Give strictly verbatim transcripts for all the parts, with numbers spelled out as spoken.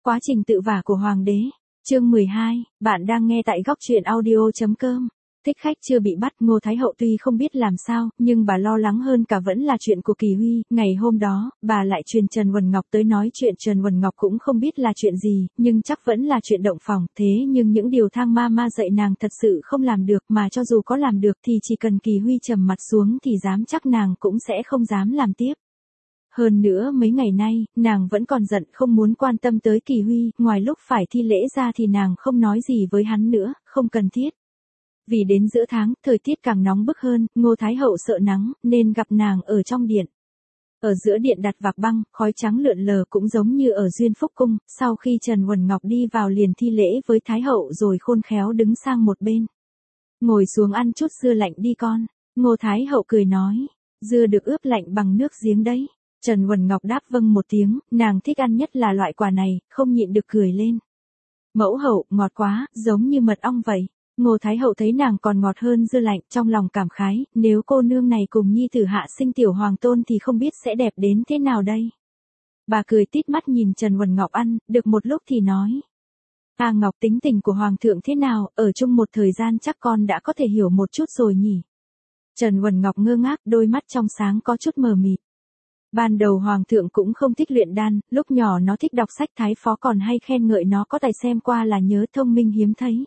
Quá trình tự vả của Hoàng đế. Chương mười hai, bạn đang nghe tại góc truyện audio.com. Thích khách chưa bị bắt, Ngô Thái Hậu tuy không biết làm sao, nhưng bà lo lắng hơn cả vẫn là chuyện của Kỳ Huy. Ngày hôm đó, bà lại truyền Trần Huần Ngọc tới nói chuyện. Trần Huần Ngọc cũng không biết là chuyện gì, nhưng chắc vẫn là chuyện động phòng. Thế nhưng những điều thang ma ma dạy nàng thật sự không làm được, mà cho dù có làm được thì chỉ cần Kỳ Huy trầm mặt xuống thì dám chắc nàng cũng sẽ không dám làm tiếp. Hơn nữa mấy ngày nay, nàng vẫn còn giận không muốn quan tâm tới Kỳ Huy, ngoài lúc phải thi lễ ra thì nàng không nói gì với hắn nữa, không cần thiết. Vì đến giữa tháng, thời tiết càng nóng bức hơn, Ngô Thái Hậu sợ nắng, nên gặp nàng ở trong điện. Ở giữa điện đặt vạc băng, khói trắng lượn lờ cũng giống như ở Duyên Phúc Cung, sau khi Trần Huần Ngọc đi vào liền thi lễ với Thái Hậu rồi khôn khéo đứng sang một bên. Ngồi xuống ăn chút dưa lạnh đi con, Ngô Thái Hậu cười nói, dưa được ướp lạnh bằng nước giếng đấy. Trần Huần Ngọc đáp vâng một tiếng, nàng thích ăn nhất là loại quả này, không nhịn được cười lên. Mẫu hậu, ngọt quá, giống như mật ong vậy. Ngô Thái Hậu thấy nàng còn ngọt hơn dưa lạnh, trong lòng cảm khái, nếu cô nương này cùng nhi tử hạ sinh tiểu hoàng tôn thì không biết sẽ đẹp đến thế nào đây. Bà cười tít mắt nhìn Trần Huần Ngọc ăn, được một lúc thì nói. À Ngọc, tính tình của hoàng thượng thế nào, ở chung một thời gian chắc con đã có thể hiểu một chút rồi nhỉ. Trần Huần Ngọc ngơ ngác, đôi mắt trong sáng có chút mờ mịt. Ban đầu hoàng thượng cũng không thích luyện đan, lúc nhỏ nó thích đọc sách, thái phó còn hay khen ngợi nó có tài, xem qua là nhớ, thông minh hiếm thấy.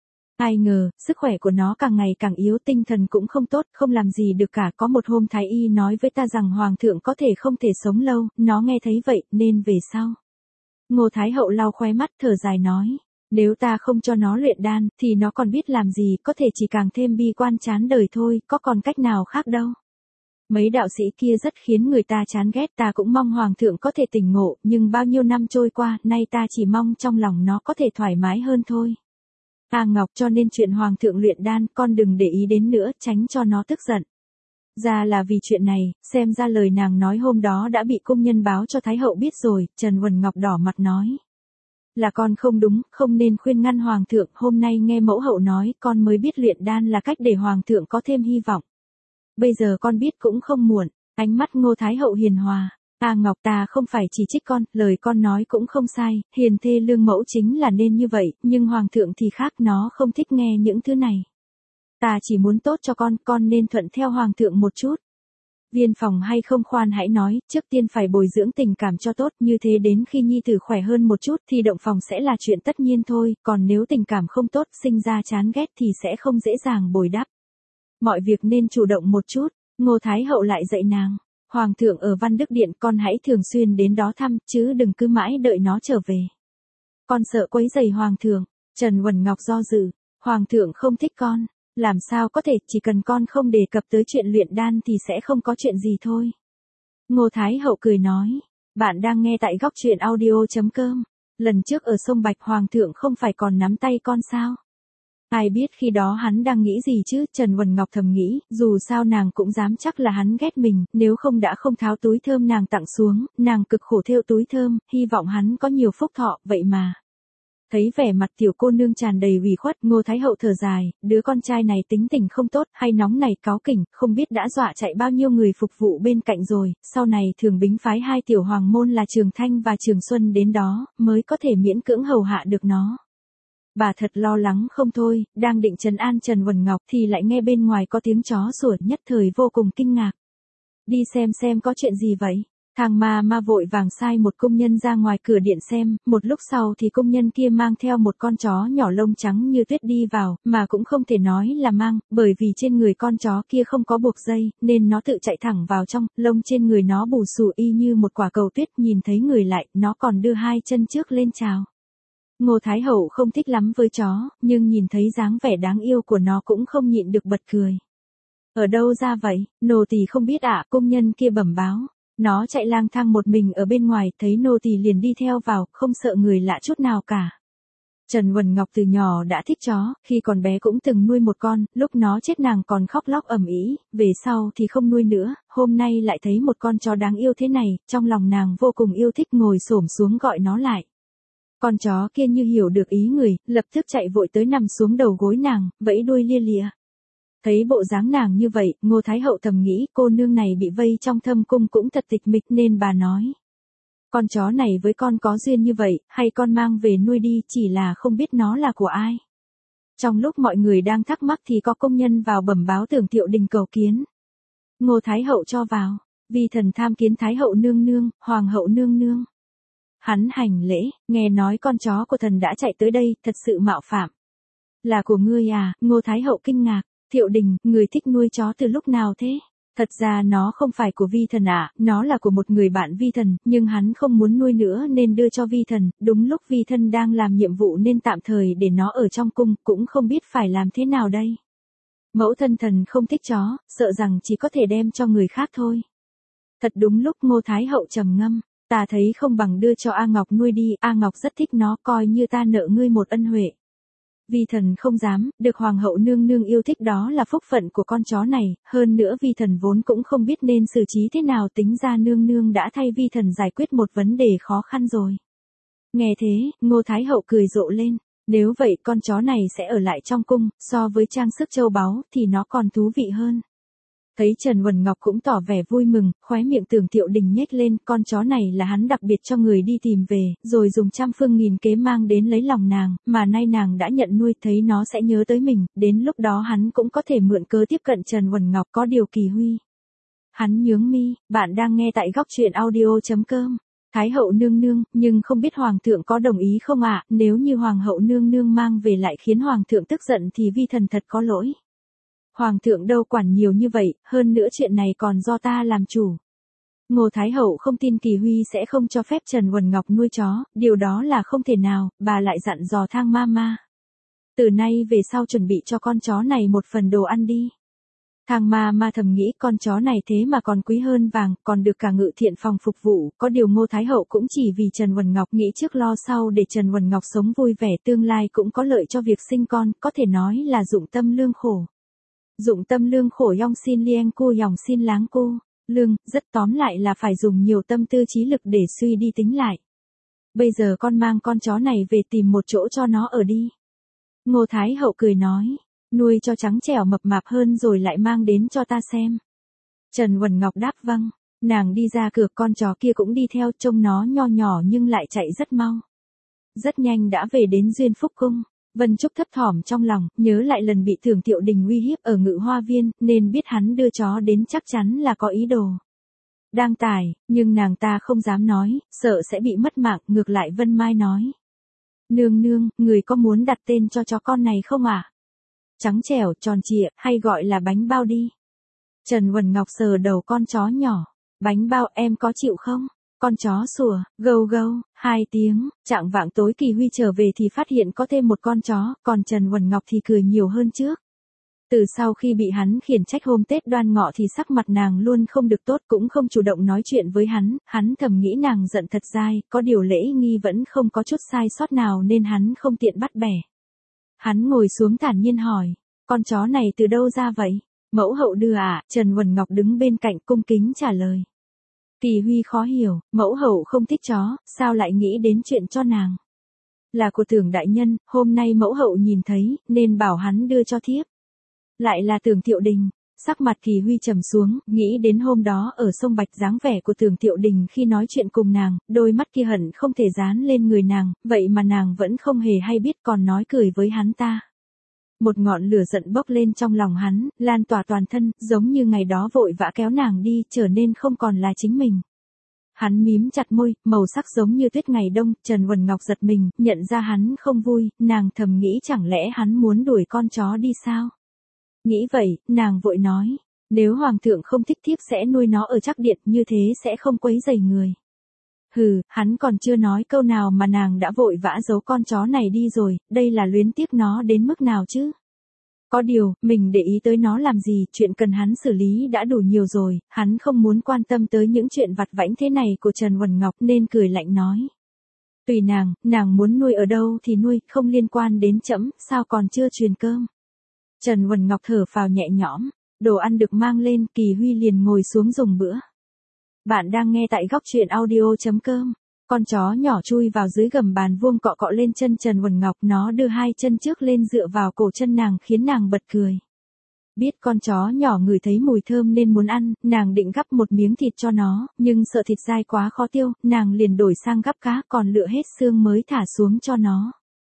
Ai ngờ, sức khỏe của nó càng ngày càng yếu, tinh thần cũng không tốt, không làm gì được cả. Có một hôm thái y nói với ta rằng hoàng thượng có thể không thể sống lâu, nó nghe thấy vậy, nên về sau. Ngô Thái Hậu lau khóe mắt thở dài nói, nếu ta không cho nó luyện đan, thì nó còn biết làm gì, có thể chỉ càng thêm bi quan chán đời thôi, có còn cách nào khác đâu. Mấy đạo sĩ kia rất khiến người ta chán ghét, ta cũng mong hoàng thượng có thể tỉnh ngộ, nhưng bao nhiêu năm trôi qua, nay ta chỉ mong trong lòng nó có thể thoải mái hơn thôi. À Ngọc, cho nên chuyện hoàng thượng luyện đan, con đừng để ý đến nữa, tránh cho nó tức giận. Ra là vì chuyện này, xem ra lời nàng nói hôm đó đã bị cung nhân báo cho Thái Hậu biết rồi. Trần Huần Ngọc đỏ mặt nói. Là con không đúng, không nên khuyên ngăn hoàng thượng, hôm nay nghe mẫu hậu nói, con mới biết luyện đan là cách để hoàng thượng có thêm hy vọng. Bây giờ con biết cũng không muộn. Ánh mắt Ngô Thái Hậu hiền hòa. À Ngọc, ta không phải chỉ trích con, lời con nói cũng không sai, hiền thê lương mẫu chính là nên như vậy, nhưng hoàng thượng thì khác, nó không thích nghe những thứ này. Ta chỉ muốn tốt cho con, con nên thuận theo hoàng thượng một chút. Viên phòng hay không khoan hãy nói, trước tiên phải bồi dưỡng tình cảm cho tốt, như thế đến khi nhi tử khỏe hơn một chút thì động phòng sẽ là chuyện tất nhiên thôi, còn nếu tình cảm không tốt, sinh ra chán ghét thì sẽ không dễ dàng bồi đắp. Mọi việc nên chủ động một chút. Ngô Thái Hậu lại dạy nàng. Hoàng thượng ở Văn Đức Điện, con hãy thường xuyên đến đó thăm, chứ đừng cứ mãi đợi nó trở về. Con sợ quấy rầy hoàng thượng. Trần Huần Ngọc do dự. Hoàng thượng không thích con. Làm sao có thể, chỉ cần con không đề cập tới chuyện luyện đan thì sẽ không có chuyện gì thôi. Ngô Thái Hậu cười nói. Bạn đang nghe tại góc truyện audio.com. Lần trước ở sông Bạch hoàng thượng không phải còn nắm tay con sao? Ai biết khi đó hắn đang nghĩ gì chứ, Trần Huần Ngọc thầm nghĩ, dù sao nàng cũng dám chắc là hắn ghét mình, nếu không đã không tháo túi thơm nàng tặng xuống, nàng cực khổ thêu túi thơm, hy vọng hắn có nhiều phúc thọ, vậy mà. Thấy vẻ mặt tiểu cô nương tràn đầy ủy khuất, Ngô Thái Hậu thở dài, đứa con trai này tính tình không tốt, hay nóng này cáu kỉnh, không biết đã dọa chạy bao nhiêu người phục vụ bên cạnh rồi, sau này thường bính phái hai tiểu hoàng môn là Trường Thanh và Trường Xuân đến đó, mới có thể miễn cưỡng hầu hạ được nó. Bà thật lo lắng không thôi, đang định trấn an Trần Huần Ngọc thì lại nghe bên ngoài có tiếng chó sủa, nhất thời vô cùng kinh ngạc. Đi xem xem có chuyện gì vậy. Thằng ma ma vội vàng sai một công nhân ra ngoài cửa điện xem, một lúc sau thì công nhân kia mang theo một con chó nhỏ lông trắng như tuyết đi vào, mà cũng không thể nói là mang, bởi vì trên người con chó kia không có buộc dây, nên nó tự chạy thẳng vào trong, lông trên người nó bù xù y như một quả cầu tuyết, nhìn thấy người lại, nó còn đưa hai chân trước lên chào. Ngô Thái Hậu không thích lắm với chó, nhưng nhìn thấy dáng vẻ đáng yêu của nó cũng không nhịn được bật cười. Ở đâu ra vậy, nô tỳ không biết ạ, công nhân kia bẩm báo. Nó chạy lang thang một mình ở bên ngoài, thấy nô tỳ liền đi theo vào, không sợ người lạ chút nào cả. Trần Huần Ngọc từ nhỏ đã thích chó, khi còn bé cũng từng nuôi một con, lúc nó chết nàng còn khóc lóc ầm ĩ, về sau thì không nuôi nữa, hôm nay lại thấy một con chó đáng yêu thế này, trong lòng nàng vô cùng yêu thích, ngồi xổm xuống gọi nó lại. Con chó kia như hiểu được ý người, lập tức chạy vội tới nằm xuống đầu gối nàng, vẫy đuôi lia lịa. Thấy bộ dáng nàng như vậy, Ngô Thái Hậu thầm nghĩ cô nương này bị vây trong thâm cung cũng thật tịch mịch, nên bà nói. Con chó này với con có duyên như vậy, hay con mang về nuôi đi, chỉ là không biết nó là của ai. Trong lúc mọi người đang thắc mắc thì có công nhân vào bẩm báo Tưởng Thiệu Đình cầu kiến. Ngô Thái Hậu cho vào, vi thần tham kiến Thái Hậu nương nương, Hoàng hậu nương nương. Hắn hành lễ, nghe nói con chó của thần đã chạy tới đây, thật sự mạo phạm. Là của ngươi à? Ngô Thái Hậu kinh ngạc. Thiệu Đình, người thích nuôi chó từ lúc nào thế? Thật ra nó không phải của vi thần ạ, à, nó là của một người bạn vi thần, nhưng hắn không muốn nuôi nữa nên đưa cho vi thần, đúng lúc vi thần đang làm nhiệm vụ nên tạm thời để nó ở trong cung, cũng không biết phải làm thế nào đây. Mẫu thân thần không thích chó, sợ rằng chỉ có thể đem cho người khác thôi. Thật đúng lúc Ngô Thái Hậu trầm ngâm, ta thấy không bằng đưa cho A Ngọc nuôi đi, A Ngọc rất thích nó, coi như ta nợ ngươi một ân huệ. Vi thần không dám, được Hoàng hậu nương nương yêu thích đó là phúc phận của con chó này, hơn nữa vi thần vốn cũng không biết nên xử trí thế nào, tính ra nương nương đã thay vi thần giải quyết một vấn đề khó khăn rồi. Nghe thế, Ngô Thái Hậu cười rộ lên, nếu vậy con chó này sẽ ở lại trong cung, so với trang sức châu báu thì nó còn thú vị hơn. Thấy Trần Huẩn Ngọc cũng tỏ vẻ vui mừng, khóe miệng Tưởng Thiệu Đình nhếch lên, con chó này là hắn đặc biệt cho người đi tìm về, rồi dùng trăm phương nghìn kế mang đến lấy lòng nàng, mà nay nàng đã nhận nuôi, thấy nó sẽ nhớ tới mình, đến lúc đó hắn cũng có thể mượn cớ tiếp cận Trần Huẩn Ngọc. Có điều Kỳ Huy. Hắn nhướng mi, bạn đang nghe tại góc truyện audio chấm com. Thái hậu nương nương, nhưng không biết hoàng thượng có đồng ý không ạ? Nếu như hoàng hậu nương nương mang về lại khiến hoàng thượng tức giận thì vi thần thật có lỗi. Hoàng thượng đâu quản nhiều như vậy, hơn nữa chuyện này còn do ta làm chủ. Ngô Thái Hậu không tin Kỳ Huy sẽ không cho phép Trần Huẩn Ngọc nuôi chó, điều đó là không thể nào, bà lại dặn dò Thang Ma Ma. Từ nay về sau chuẩn bị cho con chó này một phần đồ ăn đi. Thang Ma Ma thầm nghĩ con chó này thế mà còn quý hơn vàng, còn được cả ngự thiện phòng phục vụ, có điều Ngô Thái Hậu cũng chỉ vì Trần Huẩn Ngọc, nghĩ trước lo sau để Trần Huẩn Ngọc sống vui vẻ, tương lai cũng có lợi cho việc sinh con, có thể nói là dụng tâm lương khổ. Dụng tâm lương khổ yong xin lieng cô yong xin láng cô, lương, rất tóm lại là phải dùng nhiều tâm tư trí lực để suy đi tính lại. Bây giờ con mang con chó này về tìm một chỗ cho nó ở đi. Ngô Thái Hậu cười nói, nuôi cho trắng trẻo mập mạp hơn rồi lại mang đến cho ta xem. Trần Huẩn Ngọc đáp vâng, nàng đi ra cửa, con chó kia cũng đi theo, trông nó nho nhỏ nhưng lại chạy rất mau. Rất nhanh đã về đến Duyên Phúc Cung. Vân Trúc thấp thỏm trong lòng, nhớ lại lần bị Tưởng Thiệu Đình uy hiếp ở Ngự Hoa Viên, nên biết hắn đưa chó đến chắc chắn là có ý đồ. Đang tải, nhưng nàng ta không dám nói, sợ sẽ bị mất mạng, ngược lại Vân Mai nói. Nương nương, người có muốn đặt tên cho chó con này không ạ? À? Trắng trẻo, tròn trịa, hay gọi là bánh bao đi. Trần Huẩn Ngọc sờ đầu con chó nhỏ. Bánh bao, em có chịu không? Con chó sủa, gâu gâu, hai tiếng, chạng vạng tối Kỳ Huy trở về thì phát hiện có thêm một con chó, còn Trần Huẩn Ngọc thì cười nhiều hơn trước. Từ sau khi bị hắn khiển trách hôm Tết Đoan Ngọ thì sắc mặt nàng luôn không được tốt, cũng không chủ động nói chuyện với hắn, hắn thầm nghĩ nàng giận thật dai, có điều lễ nghi vẫn không có chút sai sót nào nên hắn không tiện bắt bẻ. Hắn ngồi xuống thản nhiên hỏi, con chó này từ đâu ra vậy? Mẫu hậu đưa à? Trần Huẩn Ngọc đứng bên cạnh cung kính trả lời. Kỳ Huy khó hiểu, mẫu hậu không thích chó, sao lại nghĩ đến chuyện cho nàng? Là của Tưởng đại nhân, hôm nay mẫu hậu nhìn thấy, nên bảo hắn đưa cho thiếp. Lại là Tưởng Thiệu Đình, sắc mặt Kỳ Huy trầm xuống, nghĩ đến hôm đó ở sông Bạch dáng vẻ của Tưởng Thiệu Đình khi nói chuyện cùng nàng, đôi mắt kia hận không thể dán lên người nàng, vậy mà nàng vẫn không hề hay biết còn nói cười với hắn ta. Một ngọn lửa giận bốc lên trong lòng hắn, lan tỏa toàn thân, giống như ngày đó vội vã kéo nàng đi, trở nên không còn là chính mình. Hắn mím chặt môi, màu sắc giống như tuyết ngày đông, Trần Huẩn Ngọc giật mình, nhận ra hắn không vui, nàng thầm nghĩ chẳng lẽ hắn muốn đuổi con chó đi sao? Nghĩ vậy, nàng vội nói, nếu hoàng thượng không thích thiếp sẽ nuôi nó ở Trác Điện, như thế sẽ không quấy rầy người. Hừ, hắn còn chưa nói câu nào mà nàng đã vội vã giấu con chó này đi rồi, đây là luyến tiếc nó đến mức nào chứ? Có điều, mình để ý tới nó làm gì, chuyện cần hắn xử lý đã đủ nhiều rồi, hắn không muốn quan tâm tới những chuyện vặt vãnh thế này của Trần Huẩn Ngọc nên cười lạnh nói. Tùy nàng, nàng muốn nuôi ở đâu thì nuôi, không liên quan đến trẫm, sao còn chưa truyền cơm? Trần Huẩn Ngọc thở phào nhẹ nhõm, đồ ăn được mang lên, Kỳ Huy liền ngồi xuống dùng bữa. Bạn đang nghe tại góc truyện audio chấm com. Con chó nhỏ chui vào dưới gầm bàn vuông cọ cọ lên chân Trần Huẩn Ngọc, nó đưa hai chân trước lên dựa vào cổ chân nàng khiến nàng bật cười. Biết con chó nhỏ ngửi thấy mùi thơm nên muốn ăn, nàng định gắp một miếng thịt cho nó, nhưng sợ thịt dai quá khó tiêu, nàng liền đổi sang gắp cá còn lựa hết xương mới thả xuống cho nó.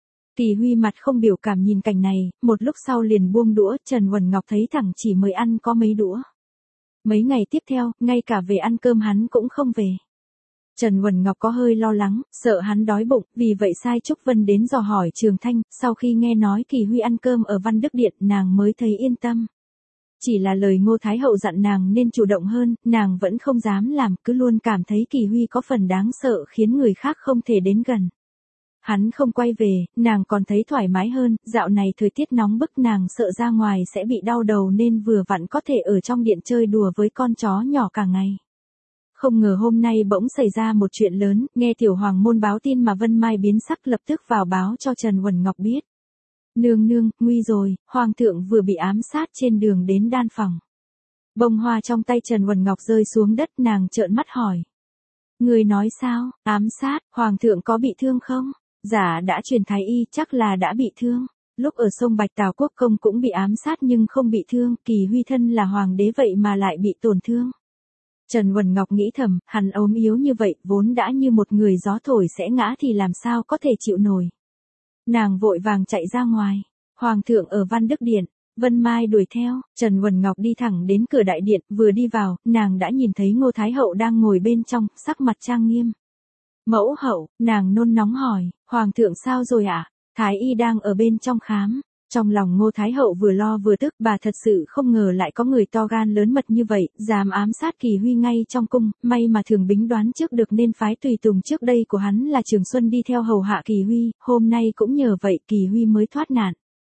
Kỳ Huy mặt không biểu cảm nhìn cảnh này, một lúc sau liền buông đũa, Trần Huẩn Ngọc thấy thẳng chỉ mới ăn có mấy đũa. Mấy ngày tiếp theo, ngay cả về ăn cơm hắn cũng không về. Trần Huẩn Ngọc có hơi lo lắng, sợ hắn đói bụng, vì vậy sai Trúc Vân đến dò hỏi Trường Thanh, sau khi nghe nói Kỳ Huy ăn cơm ở Văn Đức Điện, nàng mới thấy yên tâm. Chỉ là lời Ngô Thái Hậu dặn nàng nên chủ động hơn, nàng vẫn không dám làm, cứ luôn cảm thấy Kỳ Huy có phần đáng sợ khiến người khác không thể đến gần. Hắn không quay về, nàng còn thấy thoải mái hơn, dạo này thời tiết nóng bức nàng sợ ra ngoài sẽ bị đau đầu nên vừa vặn có thể ở trong điện chơi đùa với con chó nhỏ cả ngày. Không ngờ hôm nay bỗng xảy ra một chuyện lớn, nghe Tiểu Hoàng môn báo tin mà Vân Mai biến sắc lập tức vào báo cho Trần Huẩn Ngọc biết. Nương nương, nguy rồi, Hoàng thượng vừa bị ám sát trên đường đến đan phòng. Bông hoa trong tay Trần Huẩn Ngọc rơi xuống đất, nàng trợn mắt hỏi. Người nói sao, ám sát, Hoàng thượng có bị thương không? Giả đã truyền thái y, chắc là đã bị thương. Lúc ở sông Bạch Tào Quốc công cũng bị ám sát nhưng không bị thương, Kỳ Huy thân là hoàng đế vậy mà lại bị tổn thương. Trần Huẩn Ngọc nghĩ thầm, hắn ốm yếu như vậy, vốn đã như một người gió thổi sẽ ngã thì làm sao có thể chịu nổi. Nàng vội vàng chạy ra ngoài. Hoàng thượng ở Văn Đức Điện. Vân Mai đuổi theo, Trần Huẩn Ngọc đi thẳng đến cửa đại điện, vừa đi vào, nàng đã nhìn thấy Ngô Thái Hậu đang ngồi bên trong, sắc mặt trang nghiêm. Mẫu hậu, nàng nôn nóng hỏi, Hoàng thượng sao rồi ạ? À? Thái y đang ở bên trong khám. Trong lòng Ngô Thái Hậu vừa lo vừa tức, bà thật sự không ngờ lại có người to gan lớn mật như vậy, dám ám sát Kỳ Huy ngay trong cung, may mà Thường Bính đoán trước được nên phái tùy tùng trước đây của hắn là Trường Xuân đi theo hầu hạ Kỳ Huy, hôm nay cũng nhờ vậy Kỳ Huy mới thoát nạn.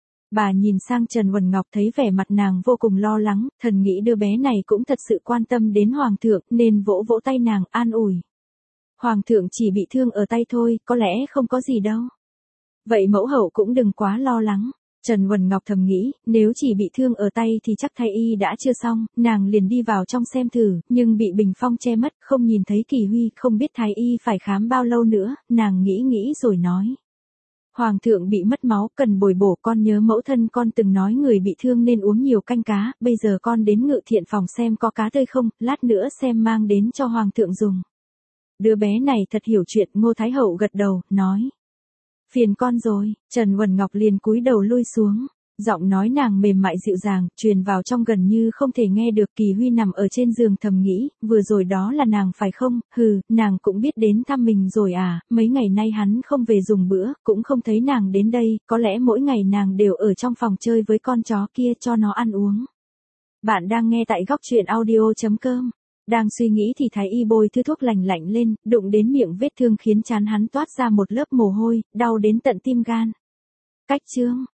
Bà nhìn sang Trần Huẩn Ngọc thấy vẻ mặt nàng vô cùng lo lắng, thần nghĩ đứa bé này cũng thật sự quan tâm đến Hoàng thượng nên vỗ vỗ tay nàng an ủi. Hoàng thượng chỉ bị thương ở tay thôi, có lẽ không có gì đâu. Vậy mẫu hậu cũng đừng quá lo lắng. Trần Huẩn Ngọc thầm nghĩ, nếu chỉ bị thương ở tay thì chắc thái y đã chưa xong, nàng liền đi vào trong xem thử, nhưng bị bình phong che mất, không nhìn thấy Kỳ Huy, không biết thái y phải khám bao lâu nữa, nàng nghĩ nghĩ rồi nói. Hoàng thượng bị mất máu, cần bồi bổ, con nhớ mẫu thân con từng nói người bị thương nên uống nhiều canh cá, bây giờ con đến Ngự Thiện phòng xem có cá tươi không, lát nữa xem mang đến cho Hoàng thượng dùng. Đứa bé này thật hiểu chuyện, Ngô Thái Hậu gật đầu, nói. Phiền con rồi, Trần Huẩn Ngọc liền cúi đầu lui xuống, giọng nói nàng mềm mại dịu dàng, truyền vào trong gần như không thể nghe được. Kỳ Huy nằm ở trên giường thầm nghĩ, vừa rồi đó là nàng phải không, hừ, nàng cũng biết đến thăm mình rồi à, mấy ngày nay hắn không về dùng bữa, cũng không thấy nàng đến đây, có lẽ mỗi ngày nàng đều ở trong phòng chơi với con chó kia cho nó ăn uống. Bạn đang nghe tại góc truyện audio chấm com. Đang suy nghĩ thì thái y bôi thứ thuốc lành lạnh lên, đụng đến miệng vết thương khiến trán hắn toát ra một lớp mồ hôi, đau đến tận tim gan. Cách chương